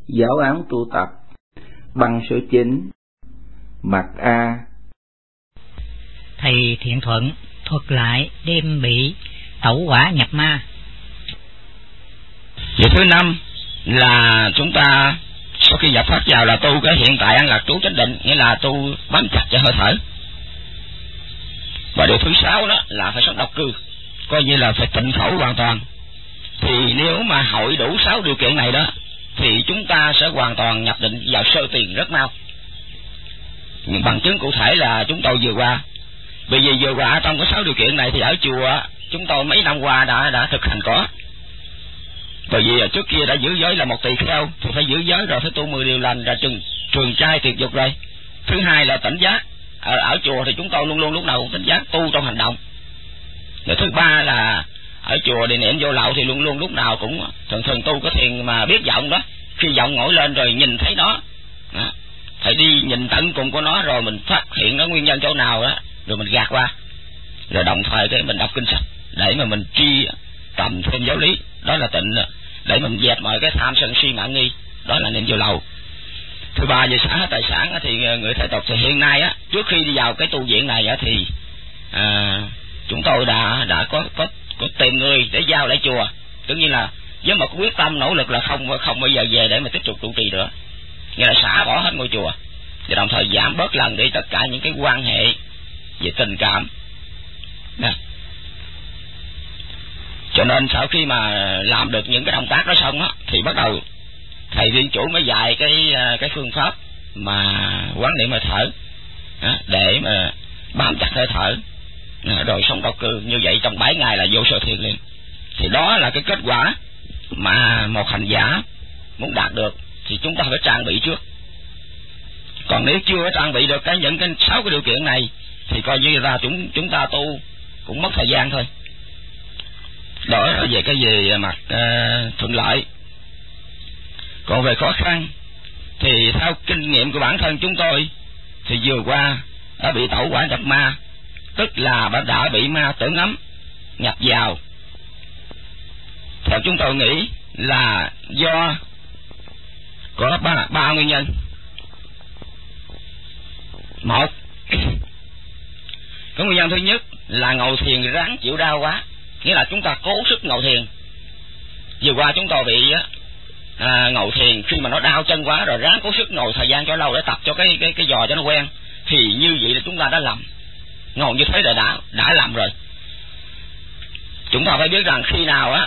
Giáo án tu tập, băng số 9, mặt A. Thầy Thiện Thuận thuật lại đêm bị tẩu hỏa nhập ma. Việc thứ 5 là chúng ta sau khi nhập pháp vào là tu cái hiện tại an lạc trú chánh định, nghĩa là tu bám chặt cho hơi thở. Và điều thứ 6 đó là phải sống độc cư, coi như là phải tịnh khẩu hoàn toàn. Thì nếu mà hội đủ 6 điều kiện này đó thì chúng ta sẽ hoàn toàn nhập định vào sơ tiền rất mau. Những bằng chứng cụ thể là chúng tôi vừa qua. Bởi vì vừa qua trong cái 6 điều kiện này thì ở chùa chúng tôi mấy năm qua đã thực hành có. Bởi vì trước kia đã giữ giới là một tỳ kheo thì phải giữ giới rồi, phải tu 10 điều lành, ra trường trai tuyệt dục rồi. Thứ hai là tỉnh giác. Ở chùa thì chúng tôi luôn luôn lúc nào cũng tỉnh giác, tu trong hành động. Rồi thứ ba là ở chùa thì niệm vô lậu thì luôn luôn lúc nào cũng thường tu cái thiền mà biết vọng đó. Khi vọng ngồi lên rồi nhìn thấy nó đó, phải đi nhìn tận cùng của nó rồi mình phát hiện nó nguyên nhân chỗ nào đó, rồi mình gạt qua. Rồi đồng thời cái mình đọc kinh sách để mà mình tri tầm thêm giáo lý, đó là tịnh, để mình dẹp mọi cái tham sân si mạng nghi, đó là niệm vô lậu. Thứ ba về xã tài sản thì người thầy tộc thì hiện nay á, trước khi đi vào cái tu viện này á thì chúng tôi đã có tìm người để giao lại chùa, tất nhiên là với một quyết tâm nỗ lực là không bao giờ về để mà tiếp tục trụ trì nữa, nghĩa là xả bỏ hết ngôi chùa và đồng thời giảm bớt lần đi tất cả những cái quan hệ về tình cảm nè. Cho nên sau khi mà làm được những cái động tác đó xong á thì bắt đầu thầy viên chủ mới dạy cái phương pháp mà quán niệm hơi thở để mà bám chặt hơi thở rồi sống độc cư như vậy trong 7 ngày là vô sở thiền liền. Thì đó là cái kết quả mà một hành giả muốn đạt được thì chúng ta phải trang bị trước. Còn nếu chưa trang bị được những cái 6 cái điều kiện này thì coi như là chúng ta tu cũng mất thời gian thôi. Đó là về cái về mặt thuận lợi. Còn về khó khăn thì theo kinh nghiệm của bản thân chúng tôi thì vừa qua đã bị tẩu hỏa nhập ma, tức là đã bị ma tưởng ấm nhập vào. Theo chúng tôi nghĩ là do có ba nguyên nhân. Một, cái nguyên nhân thứ nhất là ngồi thiền ráng chịu đau quá, nghĩa là chúng ta cố sức ngồi thiền. Vừa qua chúng tôi bị ngồi thiền khi mà nó đau chân quá rồi ráng cố sức ngồi thời gian cho lâu để tập cho cái giò cho nó quen, thì như vậy là chúng ta đã lầm. Ngồi như thế là đã lầm rồi. Chúng ta phải biết rằng khi nào á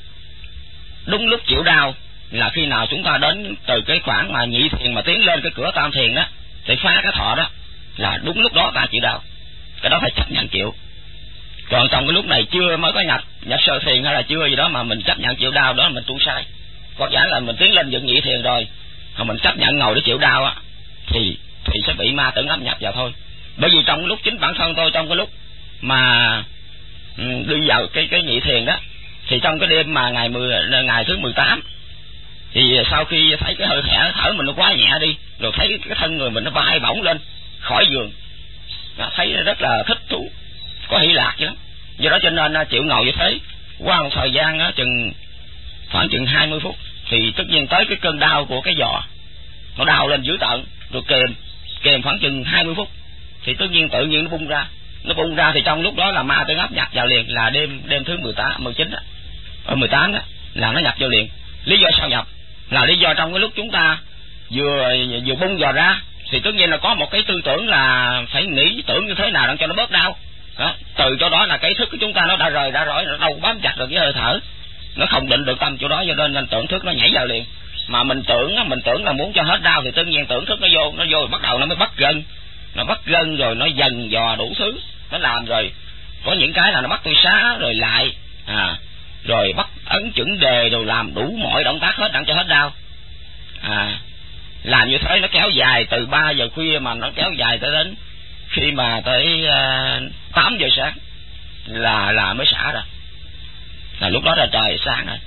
đúng lúc chịu đau là khi nào chúng ta đến từ cái khoảng mà nhị thiền mà tiến lên cái cửa tam thiền đó để phá cái thọ đó, là đúng lúc đó ta chịu đau. Cái đó phải chấp nhận chịu. Còn trong cái lúc này chưa mới có nhập sơ thiền hay là chưa gì đó mà mình chấp nhận chịu đau, đó là mình tu sai. Có giả là mình tiến lên dựng nhị thiền rồi mà mình chấp nhận ngồi để chịu đau á thì sẽ bị ma tưởng ấm nhập vào thôi. Bởi vì trong cái lúc chính bản thân tôi trong cái lúc mà đi vào cái nhị thiền đó thì trong cái đêm mà ngày thứ 18 thì sau khi thấy cái hơi thở mình nó quá nhẹ đi, rồi thấy cái thân người mình nó bay bổng lên khỏi giường, thấy rất là thích thú, có hỷ lạc chứ lắm. Do đó cho nên chịu ngồi như thế qua một thời gian đó, khoảng chừng 20 phút thì tất nhiên tới cái cơn đau của cái giò nó đau lên dữ tợn, rồi kèm khoảng chừng 20 phút thì tất nhiên tự nhiên nó bung ra thì trong lúc đó là ma tưởng ấp nhập vào liền, là đêm thứ 19 đó, ở 18 đó là nó nhập vào liền. Lý do sao nhập là lý do trong cái lúc chúng ta vừa bung giò ra thì tất nhiên là có một cái tư tưởng là phải nghĩ tưởng như thế nào để cho nó bớt đau đó. Từ chỗ đó là cái thức của chúng ta nó đã rời ra rồi, nó đâu bám chặt được cái hơi thở, nó không định được tâm chỗ đó, cho nên tưởng thức nó nhảy vào liền. Mà mình tưởng là muốn cho hết đau thì tất nhiên tưởng thức nó vô bắt đầu nó mới bắt gân rồi nó dần dò đủ thứ nó làm. Rồi có những cái là nó bắt tôi xá rồi lại rồi bắt ấn chuẩn đề rồi làm đủ mọi động tác hết đặng cho hết đau. Làm như thế nó kéo dài từ 3 giờ khuya mà nó kéo dài tới đến khi mà tới 8 giờ sáng là mới xả ra, là lúc đó là trời sáng rồi.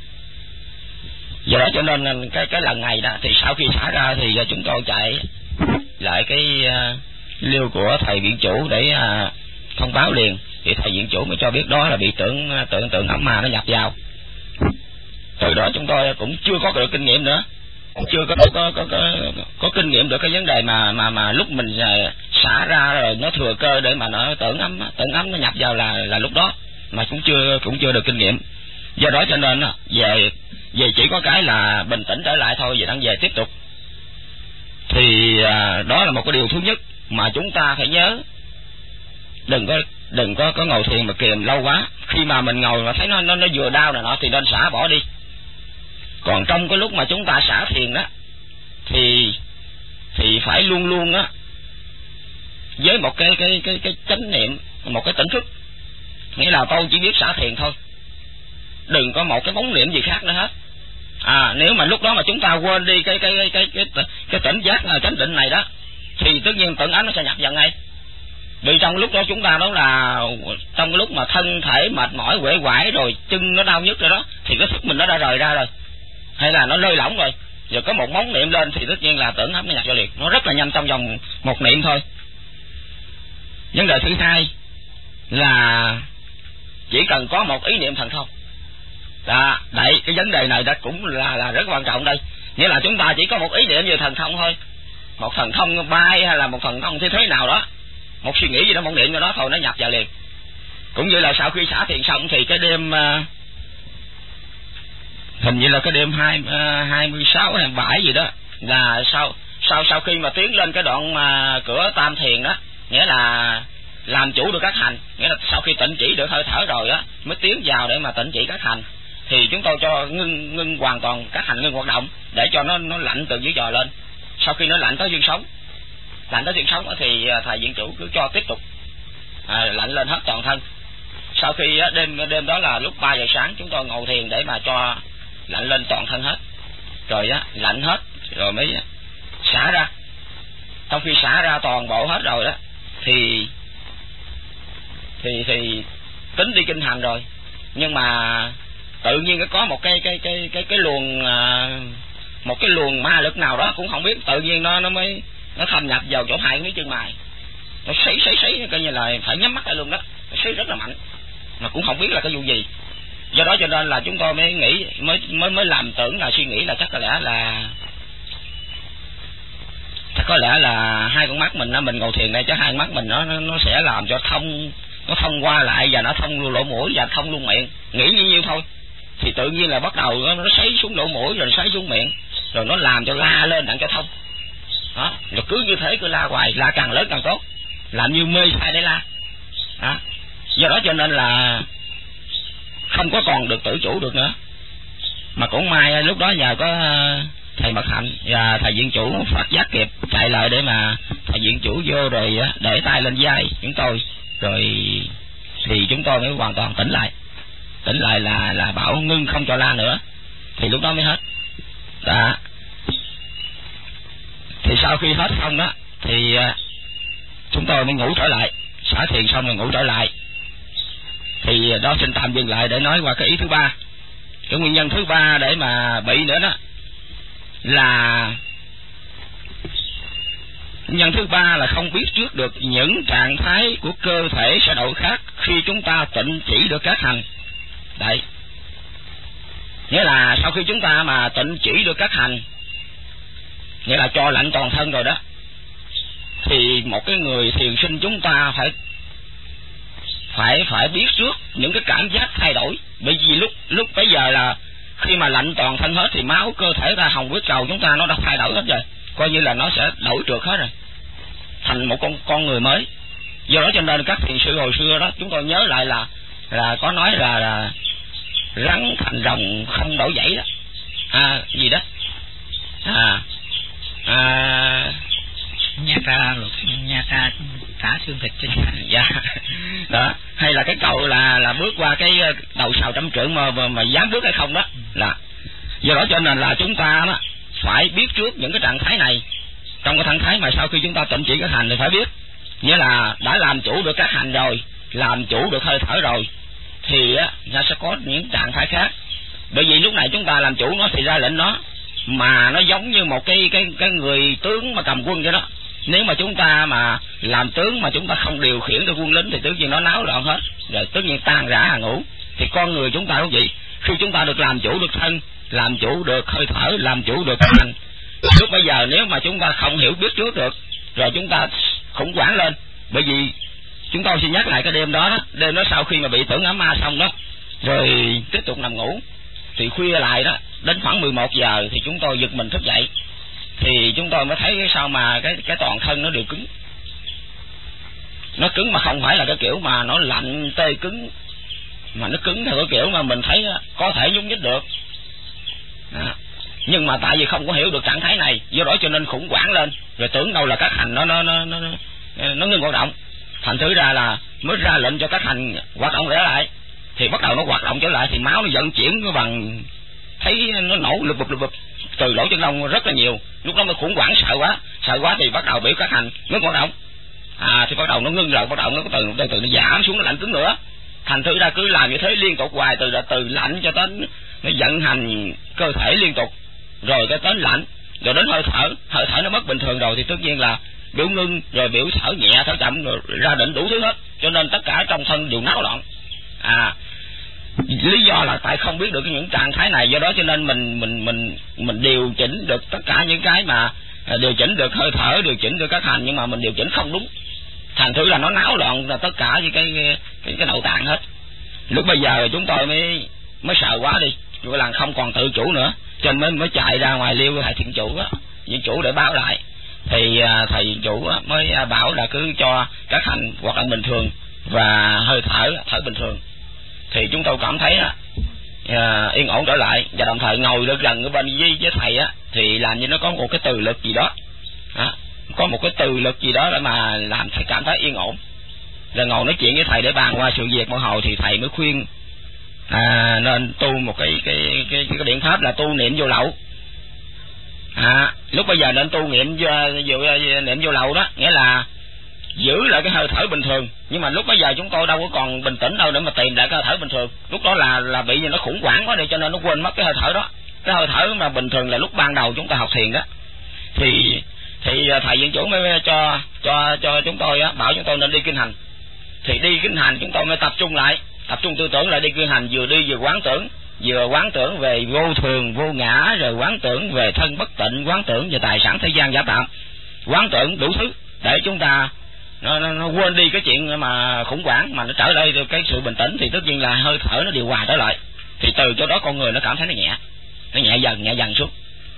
Do đó cho nên cái lần này đó thì sau khi xả ra thì chúng tôi chạy lại cái liêu của thầy viện chủ để thông báo liền, thì thầy viện chủ mới cho biết đó là bị tượng ấm ma nó nhập vào. Từ đó chúng tôi cũng chưa có được kinh nghiệm nữa, chưa có kinh nghiệm được cái vấn đề mà lúc mình xả ra rồi nó thừa cơ để mà nó tưởng ấm nó nhập vào là lúc đó, mà cũng chưa được kinh nghiệm. Do đó cho nên về chỉ có cái là bình tĩnh trở lại thôi, về đang về tiếp tục. Thì đó là một cái điều thứ nhất mà chúng ta phải nhớ, đừng có ngồi thiền mà kìm lâu quá. Khi mà mình ngồi mà thấy nó vừa đau này nọ thì nên xả bỏ đi. Còn trong cái lúc mà chúng ta xả thiền đó thì phải luôn luôn á với một cái chánh niệm, một cái tỉnh thức, nghĩa là tôi chỉ biết xả thiền thôi, đừng có một cái bóng niệm gì khác nữa hết. Nếu mà lúc đó mà chúng ta quên đi cái tỉnh giác là chánh định này đó, thì tất nhiên tưởng ấm nó sẽ nhập vào ngay. Vì trong lúc đó chúng ta đó là trong cái lúc mà thân thể mệt mỏi uể oải rồi, chân nó đau nhức rồi đó, thì cái sức mình nó đã rời ra rồi, hay là nó lơi lỏng rồi, giờ có một móng niệm lên thì tất nhiên là tưởng ấm nó nhập vào liền, nó rất là nhanh, trong vòng một niệm thôi. Vấn đề thứ hai là chỉ cần có một ý niệm thần thông. Đấy, cái vấn đề này đó cũng là rất quan trọng đây. Nghĩa là chúng ta chỉ có một ý niệm về thần thông thôi, một thần thông bay hay là một thần thông thế nào đó, một suy nghĩ gì đó, một niệm gì đó thôi, nó nhập vào liền. Cũng như là sau khi xả thiền xong thì cái đêm hình như là cái đêm 26 hay 27 gì đó, là sau khi mà tiến lên cái đoạn mà cửa tam thiền đó, nghĩa là làm chủ được các hành, nghĩa là sau khi tịnh chỉ được hơi thở rồi á mới tiến vào để mà tịnh chỉ các hành, thì chúng tôi cho ngưng hoàn toàn các hành, ngưng hoạt động để cho nó lạnh từ dưới giò lên. Sau khi nó lạnh tới dương sống thì thầy viện chủ cứ cho tiếp tục lạnh lên hết toàn thân. Sau khi đêm đó là lúc 3 giờ sáng chúng tôi ngồi thiền để mà cho lạnh lên toàn thân hết, rồi lạnh hết rồi mới xả ra. Trong khi xả ra toàn bộ hết rồi đó thì tính đi kinh hành rồi, nhưng mà tự nhiên có một cái luồng một cái luồng ma lực nào đó cũng không biết, tự nhiên nó thâm nhập vào chỗ hai cái chân mày, nó sấy coi như là phải nhắm mắt lại luôn đó, nó sấy rất là mạnh mà cũng không biết là cái vụ gì. Do đó cho nên là chúng tôi mới nghĩ, mới làm tưởng là suy nghĩ là chắc có lẽ là hai con mắt mình đó, mình ngồi thiền đây chắc hai con mắt mình nó sẽ làm cho nó thông qua lại và nó thông lỗ mũi và thông luôn miệng, nghĩ như nhiêu thôi thì tự nhiên là bắt đầu nó sấy xuống lỗ mũi rồi sấy xuống miệng, rồi nó làm cho la lên đặng cho thông đó, rồi cứ như thế cứ la hoài, la càng lớn càng tốt, làm như mê sai để la đó. Do đó cho nên là không có còn được tự chủ được nữa. Mà cũng may lúc đó nhờ có thầy Mật Hạnh và thầy viện chủ Phật giác kịp chạy lại để mà thầy viện chủ vô rồi để tay lên vai chúng tôi, rồi thì chúng tôi mới hoàn toàn tỉnh lại là bảo ngưng không cho la nữa, thì lúc đó mới hết đó. Thì sau khi hết xong đó thì chúng tôi mới ngủ trở lại, xả thiền xong rồi ngủ trở lại. Thì đó xin tạm dừng lại để nói qua cái ý thứ ba. Cái nguyên nhân thứ ba để mà bị nữa đó là nguyên nhân thứ ba là không biết trước được những trạng thái của cơ thể sẽ đổi khác khi chúng ta tịnh chỉ được các hành. Đấy, nghĩa là sau khi chúng ta mà tịnh chỉ được các hành, nghĩa là cho lạnh toàn thân rồi đó, thì một cái người thiền sinh chúng ta phải biết trước những cái cảm giác thay đổi. Bởi vì lúc bây giờ là khi mà lạnh toàn thân hết thì máu cơ thể ra hồng huyết cầu chúng ta nó đã thay đổi hết rồi, coi như là nó sẽ đổi trượt hết rồi, thành một con người mới. Do đó cho nên các thiền sư hồi xưa đó chúng tôi nhớ lại là có nói là rắn thành rồng không đổi dãy đó, gì đó nha ta xả xương thịt trên dạ đó, hay là cái câu là bước qua cái đầu sào trăm trượng mà dám bước hay không đó. Là do đó cho nên là chúng ta đó phải biết trước những cái trạng thái này. Trong cái trạng thái mà sau khi chúng ta tịnh chỉ các hành thì phải biết, nghĩa là đã làm chủ được các hành rồi, làm chủ được hơi thở rồi, thì nó sẽ có những trạng thái khác. Bởi vì lúc này chúng ta làm chủ nó thì ra lệnh nó, mà nó giống như một cái người tướng mà cầm quân vậy đó. Nếu mà chúng ta mà làm tướng mà chúng ta không điều khiển được quân lính thì tự nhiên nó náo loạn hết, rồi tất nhiên tan rã hàng ngũ. Thì con người chúng ta cũng vậy, khi chúng ta được làm chủ được thân, làm chủ được hơi thở, làm chủ được hành, Lúc bây giờ nếu mà chúng ta không hiểu biết trước được rồi chúng ta khủng hoảng lên. Bởi vì chúng tôi xin nhắc lại cái đêm đó, đêm đó sau khi mà bị tưởng ám ma xong đó, rồi tiếp tục nằm ngủ, thì khuya lại đó, đến khoảng 11 giờ thì chúng tôi giật mình thức dậy, thì chúng tôi mới thấy sao mà cái toàn thân nó đều cứng. Nó cứng mà không phải là cái kiểu mà nó lạnh tê cứng, mà nó cứng theo cái kiểu mà mình thấy có thể nhúc nhích được. Nhưng mà tại vì không có hiểu được trạng thái này, do đó cho nên khủng hoảng lên, rồi tưởng đâu là các hành nó ngưng hoạt động. Thành thử ra là mới ra lệnh cho các hành hoạt động trở lại, thì bắt đầu nó hoạt động trở lại, thì máu nó vận chuyển bằng, thấy nó nổ lụp bụp từ lỗ chân lông rất là nhiều. Lúc đó mới khủng hoảng, sợ quá thì bắt đầu biểu các hành ngưng hoạt động. Thì bắt đầu nó ngưng rồi, bắt đầu nó từ nó giảm xuống, nó lạnh cứng nữa. Thành thử ra cứ làm như thế liên tục hoài, từ lạnh cho đến nó vận hành cơ thể liên tục, rồi cái đến lạnh, rồi đến hơi thở nó mất bình thường rồi, thì tất nhiên là biểu ngưng, rồi biểu thở nhẹ thở chậm, rồi ra định đủ thứ hết, cho nên tất cả trong thân đều náo loạn. Lý do là tại không biết được những trạng thái này, do đó cho nên mình điều chỉnh được tất cả những cái mà điều chỉnh được hơi thở, điều chỉnh được các hành, nhưng mà mình điều chỉnh không đúng, thành thử là nó náo loạn là tất cả những cái nội tạng hết. Lúc bây giờ chúng tôi mới sợ quá đi, rồi là không còn tự chủ nữa, cho nên mới chạy ra ngoài liêu thầy thiện chủ á, viện chủ để báo lại. Thì thầy viện chủ mới bảo là cứ cho các hành hoạt động bình thường và hơi thở bình thường. Thì chúng tôi cảm thấy yên ổn trở lại, và đồng thời ngồi được gần ở bên với thầy á, thì làm như nó có một cái từ lực gì đó, có một cái từ lực gì đó để mà làm thầy cảm thấy yên ổn. Rồi ngồi nói chuyện với thầy để bàn qua sự việc một hồi, thì thầy mới khuyên nên tu một cái biện pháp là tu niệm vô lậu. Lúc bây giờ nên tu niệm vô lậu đó, nghĩa là giữ lại cái hơi thở bình thường. Nhưng mà lúc bây giờ chúng tôi đâu có còn bình tĩnh đâu để mà tìm lại cái hơi thở bình thường. Lúc đó là bị nó khủng hoảng quá đi, cho nên nó quên mất cái hơi thở đó. Cái hơi thở mà bình thường là lúc ban đầu chúng ta học thiền đó. Thì thầy viện chủ mới cho chúng tôi bảo chúng tôi nên đi kinh hành. Thì đi kinh hành chúng tôi mới tập trung tư tưởng lại, đi kinh hành vừa đi vừa quán tưởng về vô thường vô ngã, rồi quán tưởng về thân bất tịnh, quán tưởng về tài sản thế gian giả tạm, quán tưởng đủ thứ để chúng ta nó quên đi cái chuyện mà khủng hoảng, mà nó trở lại được cái sự bình tĩnh. Thì tất nhiên là hơi thở nó điều hòa trở lại, thì từ chỗ đó con người nó cảm thấy nó nhẹ dần xuống.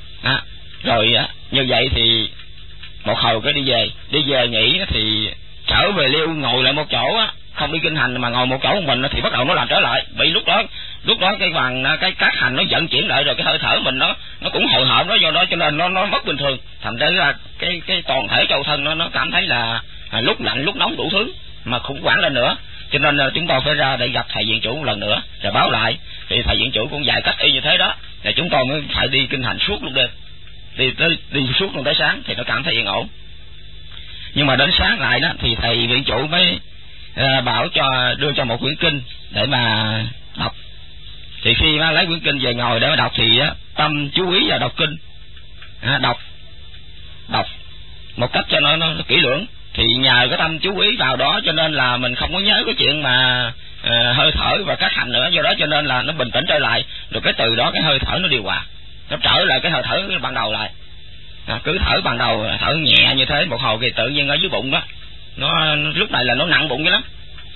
Rồi như vậy thì một hồi cái đi về nghỉ, thì trở về liêu ngồi lại một chỗ không đi kinh hành mà ngồi một chỗ của mình, thì bắt đầu nó làm trở lại. Vì lúc đó cái các hành nó vận chuyển lại, rồi cái hơi thở mình nó cũng hội họp đó, do đó cho nên nó mất bình thường. Thành ra là cái toàn thể châu thân nó cảm thấy là lúc lạnh lúc nóng đủ thứ, mà khủng hoảng lên nữa. Cho nên chúng tôi phải ra để gặp thầy viện chủ một lần nữa rồi báo lại. Thì thầy viện chủ cũng dạy cách y như thế đó, thì chúng tôi mới phải đi kinh hành suốt lúc đêm, đi suốt luôn tới sáng thì nó cảm thấy yên ổn. Nhưng mà đến sáng lại đó thì thầy viện chủ mới bảo đưa cho một quyển kinh để mà đọc. Thì khi mà lấy quyển kinh về ngồi để mà đọc thì tâm chú ý vào đọc kinh, đọc một cách cho nó kỹ lưỡng. Thì nhờ cái tâm chú ý vào đó cho nên là mình không có nhớ cái chuyện mà hơi thở và các hành nữa, do đó cho nên là nó bình tĩnh trở lại. Rồi cái từ đó cái hơi thở nó điều hòa, nó trở lại cái hơi thở ban đầu lại. Cứ thở ban đầu thở nhẹ như thế một hồi, thì tự nhiên ở dưới bụng đó nó lúc này là nó nặng bụng vậy lắm.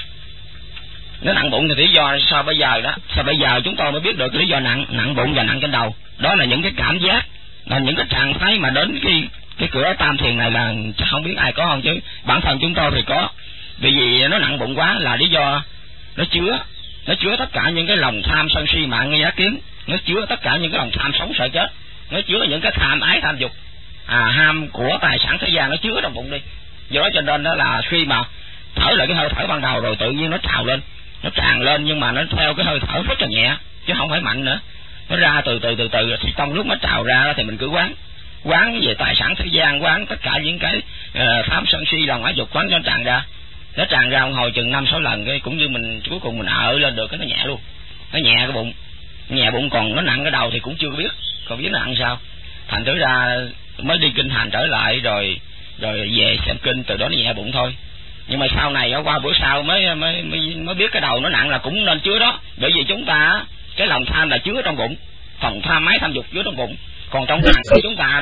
Nó nặng bụng thì lý do sao bây giờ chúng tôi mới biết được lý do nặng bụng và nặng trên đầu. Đó là những cái cảm giác, là những cái trạng thái mà đến cái cửa tam thiền này là không biết ai có không, chứ bản thân chúng tôi thì có. Vì nó nặng bụng quá là lý do nó chứa tất cả những cái lòng tham sân si mạng nghi ác kiến, nó chứa tất cả những cái lòng tham sống sợ chết, nó chứa những cái tham ái tham dục, ham của tài sản thế gian, nó chứa trong bụng đi. Do đó cho nên đó là khi mà thở lại cái hơi thở ban đầu rồi tự nhiên nó tràn lên, nhưng mà nó theo cái hơi thở rất là nhẹ chứ không phải mạnh nữa. Nó ra từ từ thì trong lúc nó trào ra thì mình cứ quán về tài sản thế gian, quán tất cả những cái tham sân si lòng ái dục, quán cho nó tràn ra một hồi chừng 5-6 lần, cái cũng như mình cuối cùng mình lên được, cái nó nhẹ luôn, nó nhẹ cái bụng, nhẹ bụng. Còn nó nặng cái đầu thì cũng chưa biết, còn biết nó nặng sao. Thành thử ra mới đi kinh hành trở lại rồi về xem kinh, từ đó nó nhẹ bụng thôi. Nhưng mà sau này qua bữa sau mới biết cái đầu nó nặng là cũng nên chứa đó. Bởi vì chúng ta cái lòng tham là chứa trong bụng, phòng tham ái tham dục chứa trong bụng. Còn trong tạng của chúng ta đó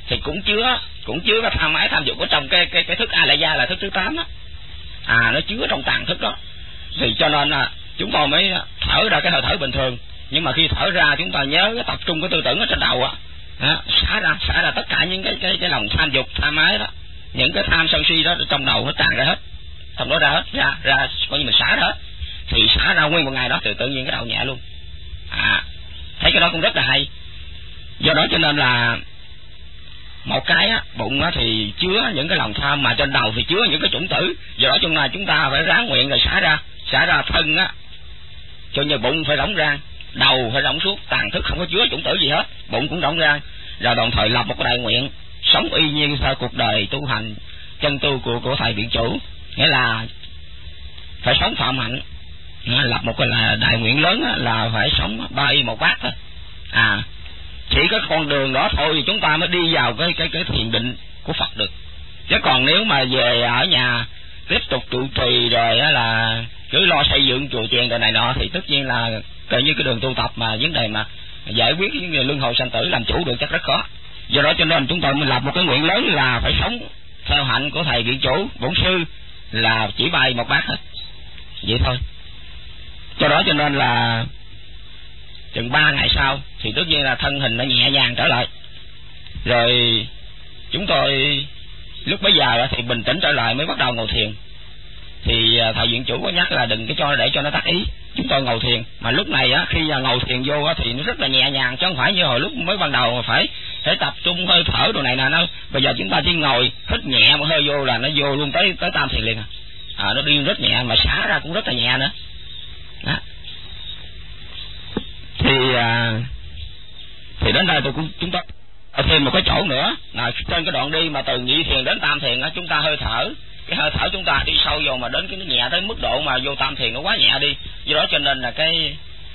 thì cũng chứa cái tham ái tham dục ở trong cái thức a la gia là thức thứ 8 đó. Nó chứa trong tàng thức đó. Thì cho nên là chúng tôi mới thở ra cái hơi thở bình thường, nhưng mà khi thở ra chúng ta nhớ cái tập trung cái tư tưởng ở trên đầu xả ra tất cả những cái lòng tham dục tham ái đó, những cái tham sân si đó trong đầu nó tràn ra hết, trong đó ra hết, ra coi như mình xả ra hết. Thì xả ra nguyên một ngày đó thì tự nhiên cái đầu nhẹ luôn. Thấy cái đó cũng rất là hay. Do đó cho nên là một cái bụng thì chứa những cái lòng tham, mà trên đầu thì chứa những cái chủng tử. Do đó chúng ta phải ráng nguyện rồi xả ra thân cho như bụng phải rỗng rang, đầu phải rỗng suốt, tàn thức không có chứa chủng tử gì hết, bụng cũng rỗng rang. Rồi đồng thời lập một cái đại nguyện sống y như theo cuộc đời tu hành chân tu của thầy viện chủ, nghĩa là phải sống phạm hạnh. Lập một cái là đại nguyện lớn là phải sống 3 y 1 bát thôi. Chỉ cái con đường đó thôi thì chúng ta mới đi vào cái thiền định của Phật được. Chứ còn nếu mà về ở nhà tiếp tục trụ trì rồi là cứ lo xây dựng chùa chiền rồi này nọ thì tất nhiên là tự như cái đường tu tập mà vấn đề mà giải quyết những người luân hồi sanh tử làm chủ được chắc rất khó. Do đó cho nên chúng tôi mới lập một cái nguyện lớn là phải sống theo hạnh của thầy viện chủ bổn sư, là chỉ 3 y 1 bát hết, vậy thôi. Do đó cho nên là chừng 3 ngày sau thì tất nhiên là thân hình nó nhẹ nhàng trở lại. Rồi chúng tôi lúc bấy giờ thì bình tĩnh trở lại mới bắt đầu ngồi thiền. Thì thầy viện chủ có nhắc là đừng cái để cho nó tắc ý. Chúng tôi ngồi thiền, mà lúc này khi ngồi thiền vô thì nó rất là nhẹ nhàng, chứ không phải như hồi lúc mới ban đầu mà phải tập trung hơi thở đồ này nè. Bây giờ chúng ta chỉ ngồi hít nhẹ một hơi vô là nó vô luôn tới tam thiền liền. Nó đi rất nhẹ, mà xả ra cũng rất là nhẹ nữa đó. Thì đến đây chúng ta thêm một cái chỗ nữa là trên cái đoạn đi mà từ nhị thiền đến tam thiền chúng ta hơi thở chúng ta đi sâu vô mà đến cái nhẹ tới mức độ mà vô tam thiền nó quá nhẹ đi. Do đó cho nên là cái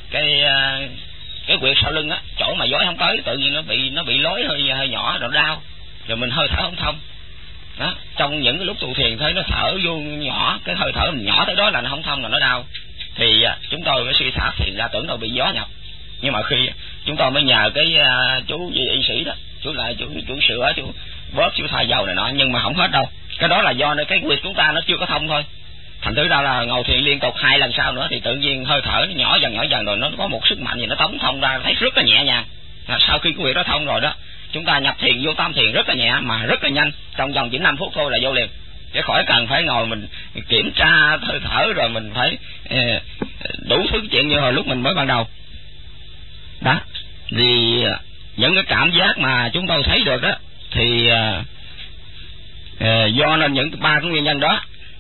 quyệt sau lưng chỗ mà giói không tới tự nhiên nó bị lối hơi nhỏ rồi đau, rồi mình hơi thở không thông đó. Trong những cái lúc tụ thiền thấy nó thở vô nhỏ, cái hơi thở mình nhỏ tới đó là nó không thông, là nó đau. Thì chúng tôi mới suy thả thiền ra tưởng đâu bị gió nhập, nhưng mà khi chúng tôi mới nhờ cái chú y sĩ đó, chú sửa, chú bóp, chú thay dầu này nọ, nhưng mà không hết đâu. Cái đó là do cái quyệt chúng ta nó chưa có thông thôi. Thành thử ra là ngồi thiền liên tục 2 lần sau nữa thì tự nhiên hơi thở nó nhỏ dần rồi nó có một sức mạnh gì nó tống thông ra, thấy rất là nhẹ nhàng. Sau khi cái quyệt đó thông rồi đó, chúng ta nhập thiền vô tam thiền rất là nhẹ mà rất là nhanh, trong vòng chỉ 5 phút thôi là vô liền, chứ khỏi cần phải ngồi mình kiểm tra hơi thở rồi mình phải đủ thứ chuyện như hồi lúc mình mới ban đầu đó. Vì những cái cảm giác mà chúng tôi thấy được đó thì do nên những 3 cái nguyên nhân đó.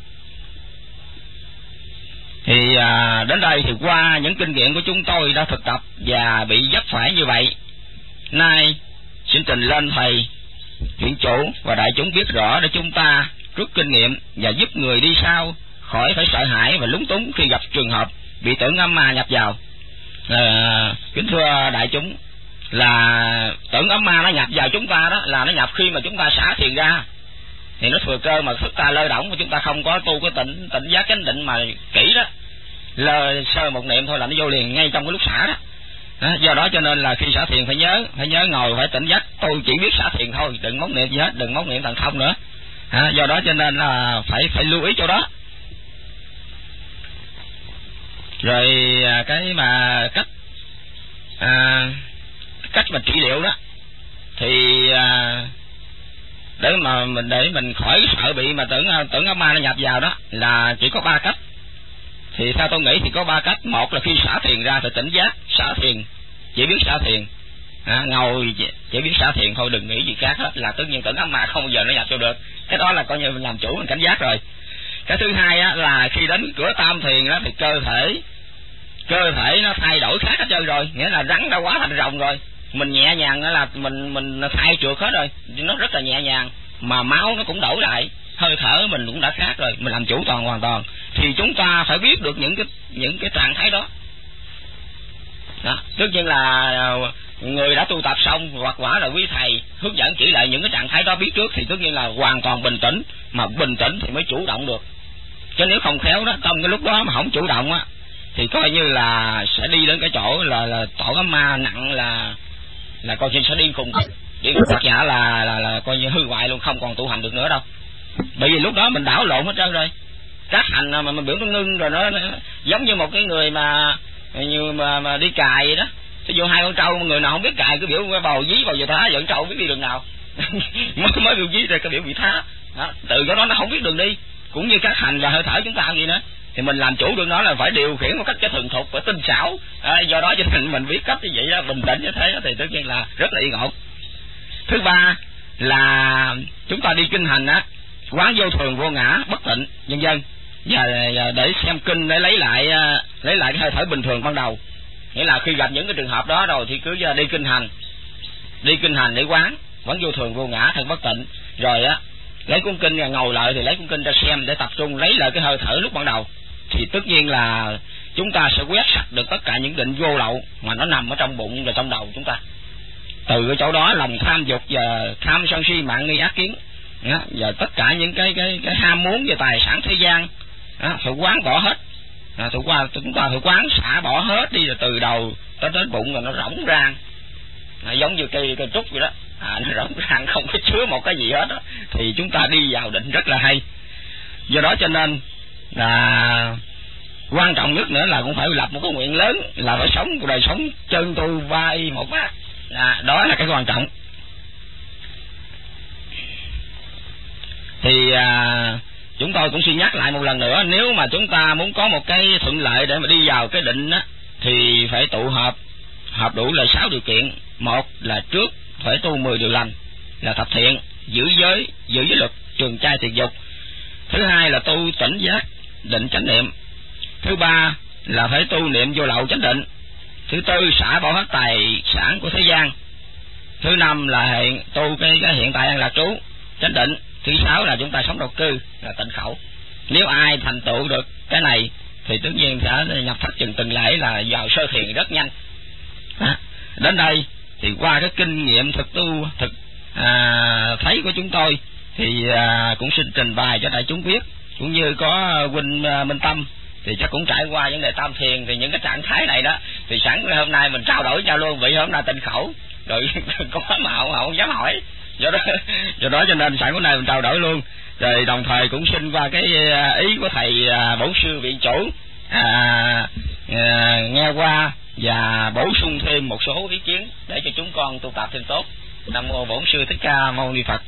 Thì đến đây thì qua những kinh nghiệm của chúng tôi đã thực tập và bị vấp phải như vậy, nay xin trình lên thầy viện chủ và đại chúng biết rõ để chúng ta rút kinh nghiệm và giúp người đi sau khỏi phải sợ hãi và lúng túng khi gặp trường hợp bị tưởng ấm ma nhập vào. Kính thưa đại chúng, là tưởng ấm ma nó nhập vào chúng ta đó là nó nhập khi mà chúng ta xả thiền ra, thì nó thừa cơ mà thức ta lơ đỏng mà chúng ta không có tu cái tỉnh giác chánh định mà kỹ đó, lơ sơ một niệm thôi là nó vô liền ngay trong cái lúc xả đó. Do đó cho nên là khi xả thiền phải nhớ ngồi phải tỉnh giác, tôi chỉ biết xả thiền thôi, đừng móc niệm gì hết, đừng móc niệm thần thông nữa. Do đó cho nên là phải lưu ý chỗ đó. Rồi cái mà cách mà trị liệu đó thì để mình khỏi sợ bị mà tưởng ấm ma nó nhập vào đó là chỉ có 3 cách. Thì theo tôi nghĩ thì có 3 cách. Một là khi xả thiền ra thì tỉnh giác, xả thiền, chỉ biết xả thiền, ngồi chỉ biết xả thiền thôi, đừng nghĩ gì khác hết, là tất nhiên tưởng ấm ma không bao giờ nó nhập vô được. Cái đó là coi như mình làm chủ, mình cảnh giác rồi. Cái thứ hai là khi đến cửa tam thiền đó thì cơ thể nó thay đổi khác hết trơn rồi, nghĩa là rắn đã quá thành rồng rồi. Mình nhẹ nhàng là mình thay trượt hết rồi, nó rất là nhẹ nhàng, mà máu nó cũng đổi lại, hơi thở mình cũng đã khác rồi, mình làm chủ hoàn toàn. Thì chúng ta phải biết được những cái trạng thái đó. Tất nhiên là người đã tu tập xong hoặc quả là quý thầy hướng dẫn chỉ lại những cái trạng thái đó biết trước thì tất nhiên là hoàn toàn bình tĩnh, mà bình tĩnh thì mới chủ động được. Chứ nếu không khéo đó, trong cái lúc đó mà không chủ động thì coi như là sẽ đi đến cái chỗ là tội ấm ma nặng, là coi như sẽ điên khùng. Điên khùng thật giả là coi như hư hoại luôn, không còn tu hành được nữa đâu. Bởi vì lúc đó mình đảo lộn hết trơn rồi. Các hành mà mình biểu nó ngưng rồi, nó giống như một cái người mà như mà đi cài vậy đó. Ví dụ hai con trâu, người nào không biết cài cứ biểu bầu dí bầu giờ thá, dẫn trâu biết đi đường nào. mới biểu dí rồi cái biểu bị thá đó. Từ đó nó không biết đường đi. Cũng như các hành và hơi thở chúng ta vậy nữa, thì mình làm chủ được nó là phải điều khiển một cách cho thuần thục và tinh xảo. Do đó cho nên mình biết cách như vậy đó, bình tĩnh như thế đó, thì tất nhiên là rất là yên ổn. Thứ ba là chúng ta đi kinh hành á, quán vô thường vô ngã bất tịnh vân vân, và để xem kinh để lấy lại cái hơi thở bình thường ban đầu. Nghĩa là khi gặp những cái trường hợp đó rồi thì cứ đi kinh hành để quán vô thường vô ngã thân bất tịnh, rồi á lấy cuốn kinh ngồi lại thì lấy cuốn kinh ra xem để tập trung lấy lại cái hơi thở lúc ban đầu, thì tất nhiên là chúng ta sẽ quét sạch được tất cả những định vô lậu mà nó nằm ở trong bụng và trong đầu chúng ta. Từ cái chỗ đó lòng tham dục và tham sân si mạng nghi ác kiến và tất cả những cái ham muốn về tài sản thế gian phải quán bỏ hết. Chúng ta phải quán xả bỏ hết đi, rồi từ đầu tới đến bụng rồi nó rỗng rang, giống như cây trúc vậy đó. Nó rỗng rang không có chứa một cái gì hết đó, thì chúng ta đi vào định rất là hay. Do đó cho nên là quan trọng nhất nữa là cũng phải lập một cái nguyện lớn, là phải sống cuộc đời sống chân tu vai một bát. Đó là cái quan trọng. Thì chúng tôi cũng xin nhắc lại một lần nữa, nếu mà chúng ta muốn có một cái thuận lợi để mà đi vào cái định á, thì phải tụ hợp đủ là 6 điều kiện. Một là trước phải tu 10 điều lành, là thập thiện, giữ giới luật, trường trai tiệt dục. Thứ hai là tu tỉnh giác, định chánh niệm. Thứ ba là phải tu niệm vô lậu chánh định. Thứ tư xả bỏ hết tài sản của thế gian. Thứ năm là tu cái hiện tại an lạc trú chánh định. Thứ sáu là chúng ta sống độc cư, là tịnh khẩu. Nếu ai thành tựu được cái này thì tất nhiên sẽ nhập thất từng lễ là vào sơ thiền rất nhanh. Đến đây thì qua cái kinh nghiệm thấy của chúng tôi thì cũng xin trình bày cho đại chúng biết, cũng như có huynh Minh Tâm thì chắc cũng trải qua vấn đề tam thiền, thì những cái trạng thái này đó thì sẵn hôm nay mình trao đổi nhau luôn. Vị hôm nay tịnh khẩu rồi có mà không dám hỏi, do đó cho nên sẵn hôm nay mình trao đổi luôn. Rồi đồng thời cũng xin qua cái ý của thầy bổn sư viện chủ nghe qua và bổ sung thêm một số ý kiến để cho chúng con tu tập thêm tốt. Nam mô Bổn Sư Thích Ca Mâu Ni Phật.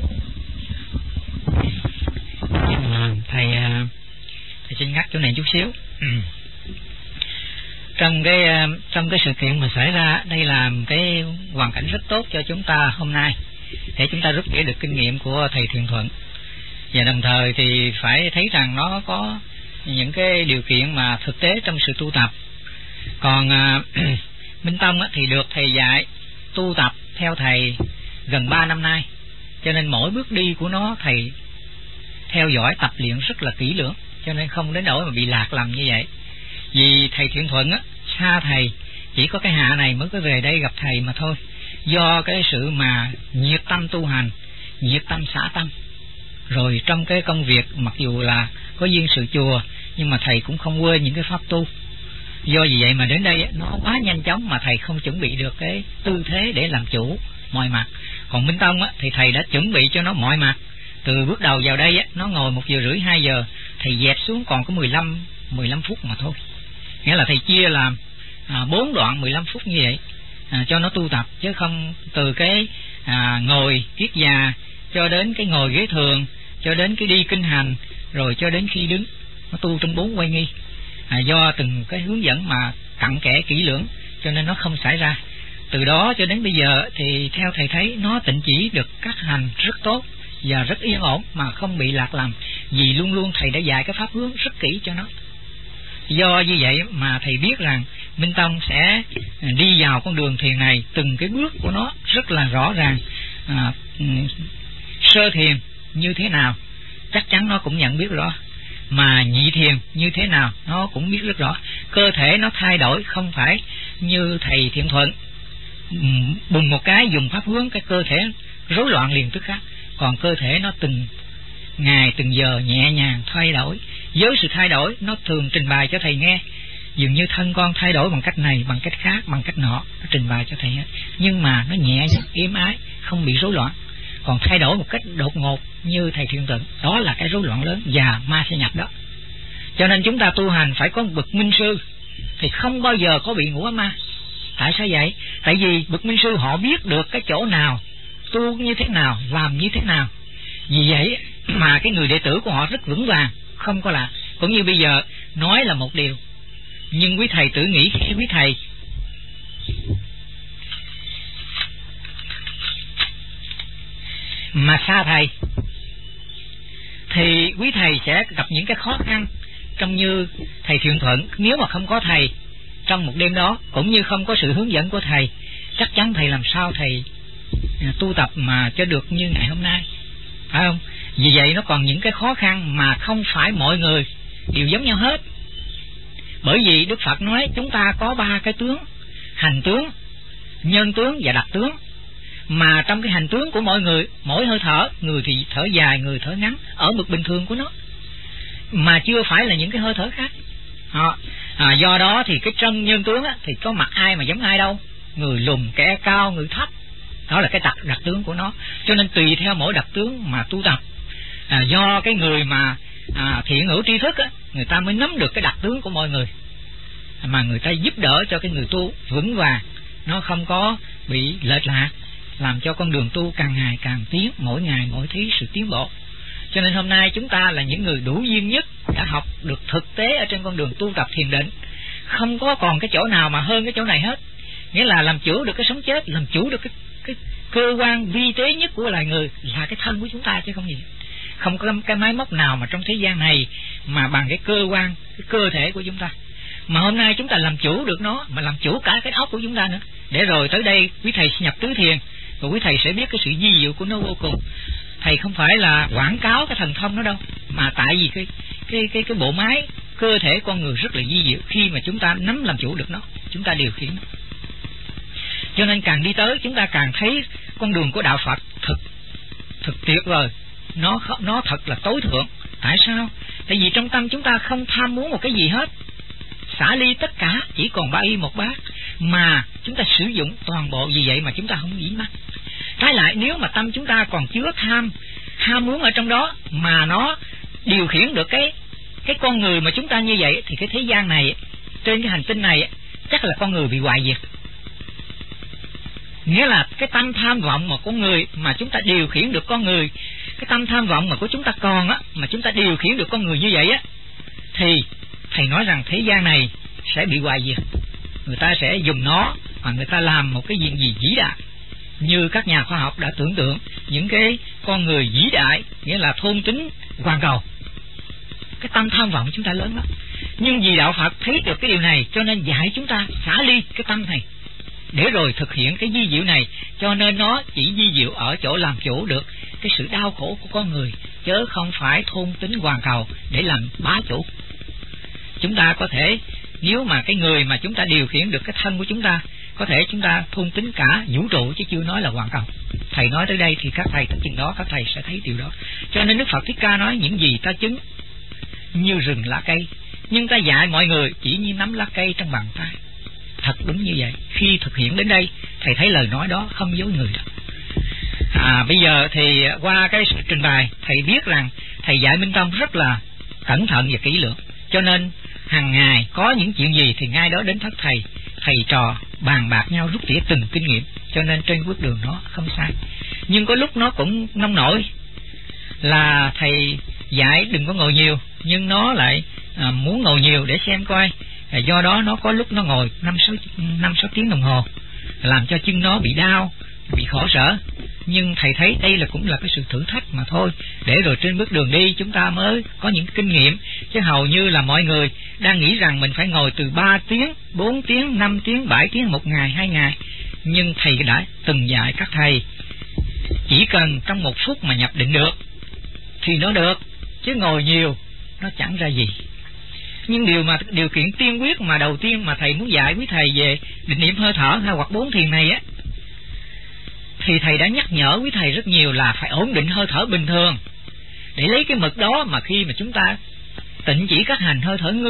Thầy xin nhắc chỗ này chút xíu. Trong cái sự kiện mà xảy ra, đây là cái hoàn cảnh rất tốt cho chúng ta hôm nay, để chúng ta rút tỉa được kinh nghiệm của thầy Thiện Thuận, và đồng thời thì phải thấy rằng nó có những cái điều kiện mà thực tế trong sự tu tập. Còn Minh Tông thì được thầy dạy tu tập theo thầy gần 3 năm nay, cho nên mỗi bước đi của nó thầy theo dõi tập luyện rất là kỹ lưỡng, cho nên không đến nỗi mà bị lạc lầm như vậy. Vì thầy Thiện Thuận xa thầy chỉ có cái hạ này mới có về đây gặp thầy mà thôi. Do cái sự mà nhiệt tâm tu hành, nhiệt tâm xả tâm, rồi trong cái công việc mặc dù là có duyên sự chùa nhưng mà thầy cũng không quên những cái pháp tu. Do vì vậy mà đến đây nó quá nhanh chóng mà thầy không chuẩn bị được cái tư thế để làm chủ mọi mặt. Còn Minh Tông thì thầy đã chuẩn bị cho nó mọi mặt. Từ bước đầu vào đây nó ngồi 1 giờ rưỡi 2 giờ, thầy dẹp xuống còn có 15 phút mà thôi. Nghĩa là thầy chia làm 4 đoạn 15 phút như vậy cho nó tu tập, chứ không từ cái ngồi kiết già cho đến cái ngồi ghế thường, cho đến cái đi kinh hành, rồi cho đến khi đứng. Nó tu trong 4 quay nghi. Do từng cái hướng dẫn mà cặn kẽ kỹ lưỡng cho nên nó không xảy ra. Từ đó cho đến bây giờ thì theo thầy thấy nó tịnh chỉ được các hành rất tốt và rất yên ổn mà không bị lạc lầm, vì luôn luôn thầy đã dạy cái pháp hướng rất kỹ cho nó. Do như vậy mà thầy biết rằng Minh Tông sẽ đi vào con đường thiền này, từng cái bước của nó rất là rõ ràng. Sơ thiền như thế nào chắc chắn nó cũng nhận biết rõ, mà nhị thiền như thế nào nó cũng biết rất rõ. Cơ thể nó thay đổi, không phải như thầy Thiện Thuận bùng một cái dùng pháp hướng cái cơ thể rối loạn liền tức khắc. Còn cơ thể nó từng ngày từng giờ nhẹ nhàng thay đổi. Với sự thay đổi nó thường trình bày cho thầy nghe, dường như thân con thay đổi bằng cách này, bằng cách khác, bằng cách nọ, nó trình bày cho thầy hết. Nhưng mà nó nhẹ nhàng, êm ái, không bị rối loạn. Còn thay đổi một cách đột ngột như thầy Thiện Tận, đó là cái rối loạn lớn và ma sẽ nhập đó. Cho nên chúng ta tu hành phải có một bậc minh sư thì không bao giờ có bị ngủ ám ma. Tại sao vậy? Tại vì bậc minh sư họ biết được cái chỗ nào tu như thế nào, làm như thế nào. Vì vậy mà cái người đệ tử của họ rất vững vàng, không có lạ. Cũng như bây giờ nói là một điều, nhưng quý thầy tự nghĩ khi quý thầy mà xa thầy thì quý thầy sẽ gặp những cái khó khăn. Trong như thầy Thiện Thuận, nếu mà không có thầy trong một đêm đó, cũng như không có sự hướng dẫn của thầy, chắc chắn thầy làm sao thầy tu tập mà cho được như ngày hôm nay, phải không? Vì vậy nó còn những cái khó khăn mà không phải mọi người đều giống nhau hết. Bởi vì Đức Phật nói chúng ta có 3 cái tướng: hành tướng, nhân tướng và đặc tướng. Mà trong cái hành tướng của mọi người, mỗi hơi thở, người thì thở dài, người thở ngắn, ở mức bình thường của nó, mà chưa phải là những cái hơi thở khác. Do đó thì cái trong nhân tướng á, thì có mặt ai mà giống ai đâu, người lùn, kẻ cao, người thấp, đó là cái đặc tướng của nó. Cho nên tùy theo mỗi đặc tướng mà tu tập. Do cái người mà thiện hữu tri thức á, người ta mới nắm được cái đặc tướng của mọi người, mà người ta giúp đỡ cho cái người tu vững vàng, nó không có bị lệch lạc, làm cho con đường tu càng ngày càng tiến, mỗi ngày mỗi thí sự tiến bộ. Cho nên hôm nay chúng ta là những người đủ duyên nhất, đã học được thực tế ở trên con đường tu tập thiền định. Không có còn cái chỗ nào mà hơn cái chỗ này hết. Nghĩa là làm chủ được cái sống chết, làm chủ được cái cơ quan vi tế nhất của loài người là cái thân của chúng ta, chứ không gì. Không có cái máy móc nào mà trong thế gian này mà bằng cái cơ quan, cái cơ thể của chúng ta. Mà hôm nay chúng ta làm chủ được nó, mà làm chủ cả cái óc của chúng ta nữa. Để rồi tới đây quý thầy nhập tứ thiền, rồi quý thầy sẽ biết cái sự di diệu của nó vô cùng. Thầy không phải là quảng cáo cái thần thông đó đâu, mà tại vì cái bộ máy cơ thể con người rất là di diệu. Khi mà chúng ta nắm làm chủ được nó, chúng ta điều khiển nó. Cho nên càng đi tới chúng ta càng thấy con đường của đạo Phật thực tuyệt vời, nó thật là tối thượng. Tại sao? Tại vì trong tâm chúng ta không tham muốn một cái gì hết, xả ly tất cả, chỉ còn 3 y 1 bát mà chúng ta sử dụng toàn bộ. Vì vậy mà chúng ta không dĩ mắt. Trái lại, nếu mà tâm chúng ta còn chứa ham muốn ở trong đó, mà nó điều khiển được cái con người mà chúng ta như vậy, thì cái thế gian này, trên cái hành tinh này, chắc là con người bị hoại diệt. Nghĩa là cái tâm tham vọng mà con người mà chúng ta điều khiển được con người, cái tâm tham vọng mà của chúng ta còn á, mà chúng ta điều khiển được con người như vậy á, thì thầy nói rằng thế gian này sẽ bị hoại diệt. Người ta sẽ dùng nó và người ta làm một cái chuyện gì vĩ đại, như các nhà khoa học đã tưởng tượng những cái con người vĩ đại, nghĩa là thôn tính hoàn cầu. Cái tâm tham vọng chúng ta lớn lắm, nhưng vì đạo Phật thấy được cái điều này, cho nên dạy chúng ta xả ly cái tâm này để rồi thực hiện cái di diệu này. Cho nên nó chỉ di diệu ở chỗ làm chủ được cái sự đau khổ của con người, chứ không phải thôn tính hoàn cầu để làm bá chủ. Chúng ta có thể, nếu mà cái người mà chúng ta điều khiển được cái thân của chúng ta, có thể chúng ta thôn tính cả vũ trụ, chứ chưa nói là hoàn cầu. Thầy nói tới đây thì các thầy tới chừng đó các thầy sẽ thấy điều đó. Cho nên Đức Phật Thích Ca nói những gì ta chứng như rừng lá cây, nhưng ta dạy mọi người chỉ như nắm lá cây trong bàn tay. Thật đúng như vậy. Khi thực hiện đến đây, thầy thấy lời nói đó không dối người đâu. Bây giờ thì qua cái sự trình bày, thầy biết rằng thầy dạy Minh Tông rất là cẩn thận và kỹ lưỡng. Cho nên hàng ngày có những chuyện gì thì ngay đó đến thất thầy trò bàn bạc nhau rút tỉa từng kinh nghiệm. Cho nên trên bước đường nó không sai. Nhưng có lúc nó cũng nông nổi, là thầy dạy đừng có ngồi nhiều, nhưng nó lại muốn ngồi nhiều để xem coi. Do đó nó có lúc nó ngồi 5-6 tiếng đồng hồ, làm cho chân nó bị đau, bị khổ sở. Nhưng thầy thấy đây là cũng là cái sự thử thách mà thôi, để rồi trên bước đường đi chúng ta mới có những kinh nghiệm. Chứ hầu như là mọi người đang nghĩ rằng mình phải ngồi từ 3 tiếng, 4 tiếng, 5 tiếng, 7 tiếng, 1 ngày, 2 ngày. Nhưng thầy đã từng dạy các thầy chỉ cần trong 1 phút mà nhập định được thì nó được, chứ ngồi nhiều nó chẳng ra gì. Nhưng điều kiện tiên quyết mà đầu tiên mà thầy muốn dạy quý thầy về định niệm hơi thở hay hoặc 4 thiền này á, thì thầy đã nhắc nhở quý thầy rất nhiều là phải ổn định hơi thở bình thường, để lấy cái mực đó mà khi mà chúng ta tịnh chỉ các hành hơi thở ngưng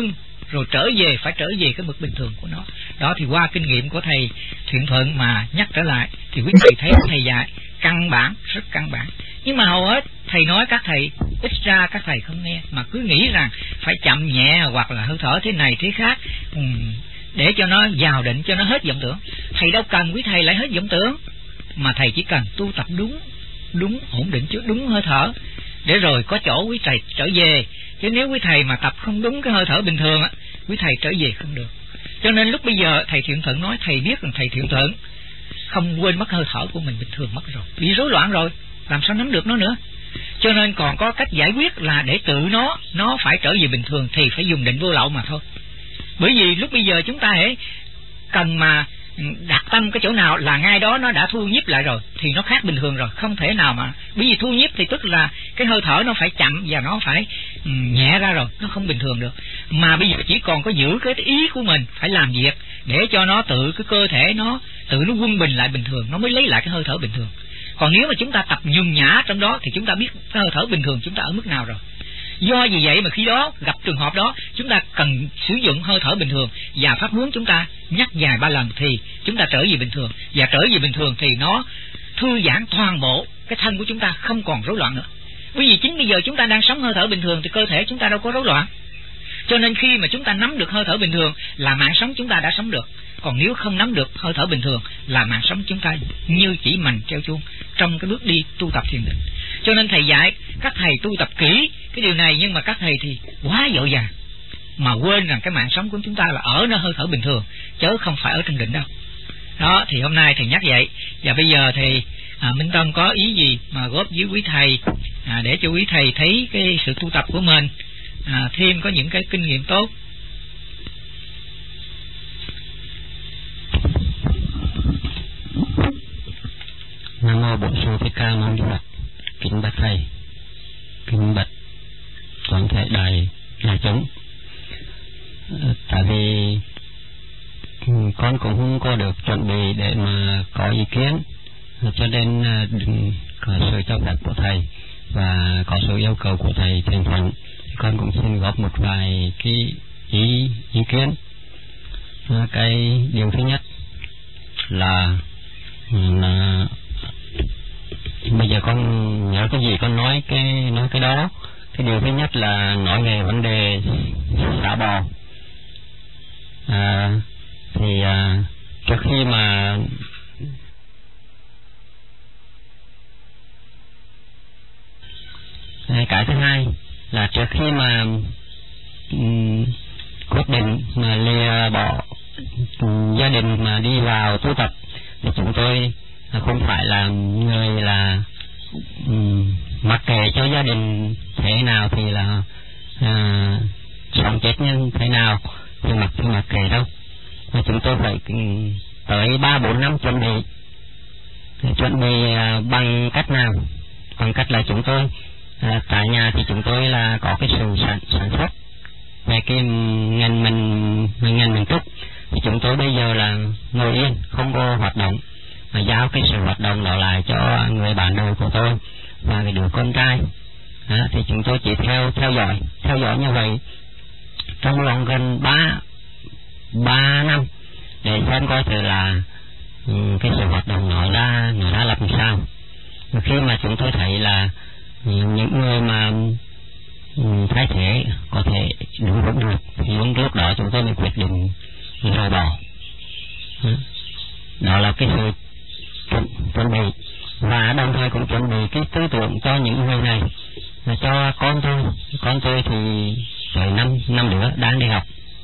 rồi phải trở về cái mực bình thường của nó. Đó thì qua kinh nghiệm của thầy Thiện Thuận mà nhắc trở lại thì quý thầy thấy thầy dạy căn bản, rất căn bản. Nhưng mà hầu hết thầy nói các thầy ít ra các thầy không nghe, mà cứ nghĩ rằng phải chậm nhẹ hoặc là hơi thở thế này thế khác để cho nó vào định, cho nó hết vọng tưởng. Thầy đâu cần quý thầy lại hết vọng tưởng, mà thầy chỉ cần tu tập đúng ổn định chứ, đúng hơi thở, để rồi có chỗ quý thầy trở về. Chứ nếu quý thầy mà tập không đúng cái hơi thở bình thường á, quý thầy trở về không được. Cho nên lúc bây giờ thầy Thiện Thuận nói, thầy biết rằng thầy Thiện Thuận không quên mất hơi thở của mình bình thường mất rồi, bị rối loạn rồi, làm sao nắm được nó nữa. Cho nên còn có cách giải quyết là để tự nó phải trở về bình thường thì phải dùng định vô lậu mà thôi. Bởi vì lúc bây giờ chúng ta hãy cần mà đặt tâm cái chỗ nào là ngay đó nó đã thu nhiếp lại rồi, thì nó khác bình thường rồi, không thể nào mà, bởi vì thu nhiếp thì tức là cái hơi thở nó phải chậm và nó phải nhẹ ra rồi, nó không bình thường được. Mà bây giờ chỉ còn có giữ cái ý của mình phải làm việc để cho nó tự cái cơ thể nó tự nó quân bình lại bình thường, nó mới lấy lại cái hơi thở bình thường. Còn nếu mà chúng ta tập nhung nhã trong đó thì chúng ta biết cái hơi thở bình thường chúng ta ở mức nào rồi. Do vì vậy mà khi đó gặp trường hợp đó chúng ta cần sử dụng hơi thở bình thường, và pháp huấn chúng ta nhắc vài ba lần thì chúng ta trở về bình thường, và trở về bình thường thì nó thư giãn toàn bộ cái thân của chúng ta, không còn rối loạn nữa. Bởi vì chính bây giờ chúng ta đang sống hơi thở bình thường thì cơ thể chúng ta đâu có rối loạn. Cho nên khi mà chúng ta nắm được hơi thở bình thường là mạng sống chúng ta đã sống được. Còn nếu không nắm được hơi thở bình thường là mạng sống chúng ta như chỉ mành treo chuông trong cái bước đi tu tập thiền định. Cho nên thầy dạy các thầy tu tập kỹ cái điều này, nhưng mà các thầy thì quá vội vàng mà quên rằng cái mạng sống của chúng ta là ở nơi hơi thở bình thường chứ không phải ở trong định đâu. Đó thì hôm nay thầy nhắc vậy. Và bây giờ thì Minh Tâm có ý gì mà góp với quý thầy để cho quý thầy thấy cái sự tu tập của mình thêm có những cái kinh nghiệm tốt. Nam mô Bổn Sư Thích Ca Mâu Ni Phật. Kính bạch thầy, kính bạch toàn thể đại chúng. Tại vì con cũng không có được chuẩn bị để mà có ý kiến, cho nên đừng có sự cho phép của thầy và có sự yêu cầu của thầy Thiện Thuận, con cũng xin góp một vài cái ý kiến. Cái điều thứ nhất là bây giờ con nhớ cái gì con nói cái đó. Cái điều thứ nhất là nói về vấn đề xả bò. Thì trước khi mà cái thứ hai là trước khi mà quyết định mà lìa bỏ gia đình mà đi vào tu tập thì chúng tôi không phải là người là mặc kệ cho gia đình thế nào thì là sống chết như thế nào thì mặc kệ đâu, mà chúng tôi phải tới 3-4 năm chuẩn bị bằng cách nào? Bằng cách là chúng tôi tại nhà thì chúng tôi là có cái sự sản xuất về cái ngành mình trúc, thì chúng tôi bây giờ là ngồi yên không có hoạt động, mà giao cái sự hoạt động đó lại cho người bạn đời của tôi và cái đứa con trai. Thì chúng tôi chỉ theo dõi như vậy trong vòng gần 3 năm để xem coi thử là cái sự hoạt động nó ra làm sao. Khi mà chúng tôi thấy là những người mà thay thế có thể đứng vững được thì lúc đó chúng tôi mới quyết định rời bỏ. Đó là cái sự chuẩn bị, và đồng thời cũng chuẩn bị cái tư tưởng cho những người này, là cho con tôi thì tới năm đứa đang đi học.